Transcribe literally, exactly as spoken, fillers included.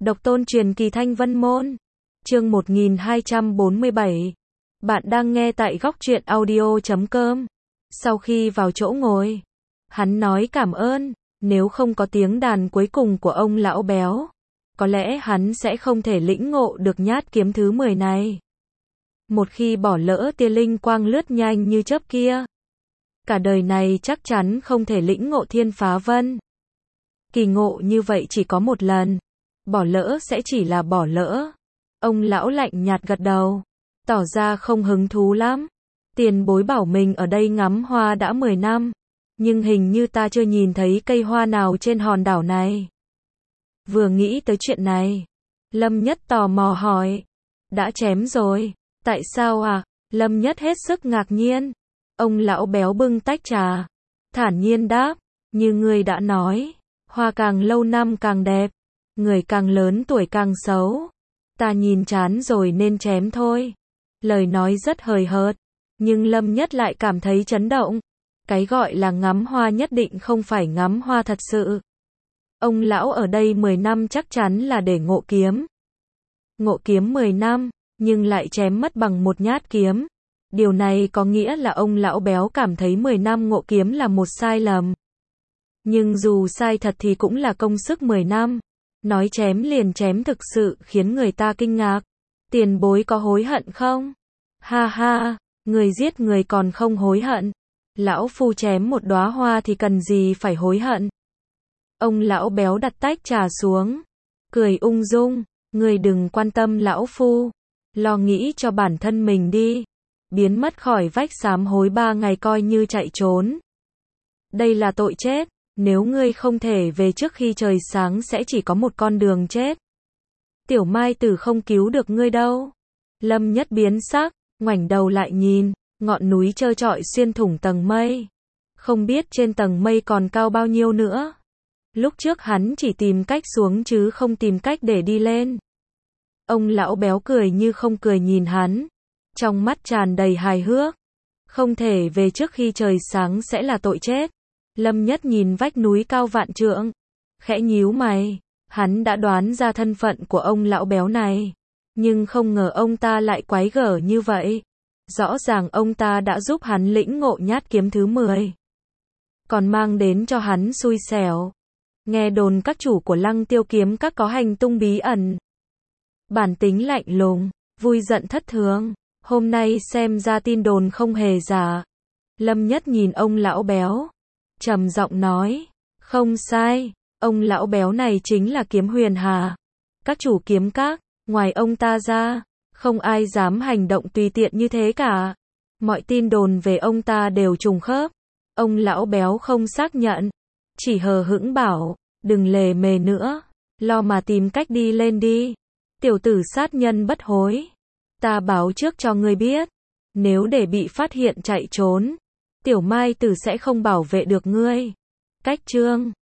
Độc tôn truyền kỳ Thanh Vân Môn. Chương một nghìn hai trăm bốn mươi bảy. Bạn đang nghe tại góc truyện audio chấm com. Sau khi vào chỗ ngồi, hắn nói cảm ơn, nếu không có tiếng đàn cuối cùng của ông lão béo, có lẽ hắn sẽ không thể lĩnh ngộ được nhát kiếm thứ mười này. Một khi bỏ lỡ tia linh quang lướt nhanh như chớp kia, cả đời này chắc chắn không thể lĩnh ngộ thiên phá vân. Kỳ ngộ như vậy chỉ có một lần, bỏ lỡ sẽ chỉ là bỏ lỡ. Ông lão lạnh nhạt gật đầu, tỏ ra không hứng thú lắm. Tiền bối bảo mình ở đây ngắm hoa đã mười năm, nhưng hình như ta chưa nhìn thấy cây hoa nào trên hòn đảo này. Vừa nghĩ tới chuyện này, Lâm Nhất tò mò hỏi, đã chém rồi, tại sao à? Lâm Nhất hết sức ngạc nhiên. Ông lão béo bưng tách trà, thản nhiên đáp, như ngươi đã nói, hoa càng lâu năm càng đẹp, người càng lớn tuổi càng xấu. Ta nhìn chán rồi nên chém thôi. Lời nói rất hời hợt, nhưng Lâm Nhất lại cảm thấy chấn động. Cái gọi là ngắm hoa nhất định không phải ngắm hoa thật sự. Ông lão ở đây mười năm chắc chắn là để ngộ kiếm. Ngộ kiếm mười năm, nhưng lại chém mất bằng một nhát kiếm. Điều này có nghĩa là ông lão béo cảm thấy mười năm ngộ kiếm là một sai lầm. Nhưng dù sai thật thì cũng là công sức mười năm. Nói chém liền chém thực sự khiến người ta kinh ngạc. Tiền bối có hối hận không? Ha ha, người giết người còn không hối hận. Lão phu chém một đóa hoa thì cần gì phải hối hận. Ông lão béo đặt tách trà xuống, cười ung dung, người đừng quan tâm lão phu, lo nghĩ cho bản thân mình đi. Biến mất khỏi vách sám hối ba ngày coi như chạy trốn. Đây là tội chết, nếu ngươi không thể về trước khi trời sáng sẽ chỉ có một con đường chết. Tiểu Mai Tử không cứu được ngươi đâu. Lâm Nhất biến sắc, ngoảnh đầu lại nhìn, ngọn núi trơ trọi xuyên thủng tầng mây. Không biết trên tầng mây còn cao bao nhiêu nữa. Lúc trước hắn chỉ tìm cách xuống chứ không tìm cách để đi lên. Ông lão béo cười như không cười nhìn hắn, trong mắt tràn đầy hài hước. Không thể về trước khi trời sáng sẽ là tội chết. Lâm Nhất nhìn vách núi cao vạn trượng, khẽ nhíu mày. Hắn đã đoán ra thân phận của ông lão béo này, nhưng không ngờ ông ta lại quái gở như vậy. Rõ ràng ông ta đã giúp hắn lĩnh ngộ nhát kiếm thứ mười, còn mang đến cho hắn xui xẻo. Nghe đồn các chủ của Lăng Tiêu kiếm các có hành tung bí ẩn, bản tính lạnh lùng, vui giận thất thường. Hôm nay xem ra tin đồn không hề giả. Lâm Nhất nhìn ông lão béo, trầm giọng nói, không sai, ông lão béo này chính là Kiếm Huyền Hà. Các chủ kiếm các, ngoài ông ta ra, không ai dám hành động tùy tiện như thế cả. Mọi tin đồn về ông ta đều trùng khớp. Ông lão béo không xác nhận, chỉ hờ hững bảo, đừng lề mề nữa, lo mà tìm cách đi lên đi. Tiểu tử sát nhân bất hối, ta báo trước cho ngươi biết, nếu để bị phát hiện chạy trốn, Tiểu Mai Tử sẽ không bảo vệ được ngươi. Cách chương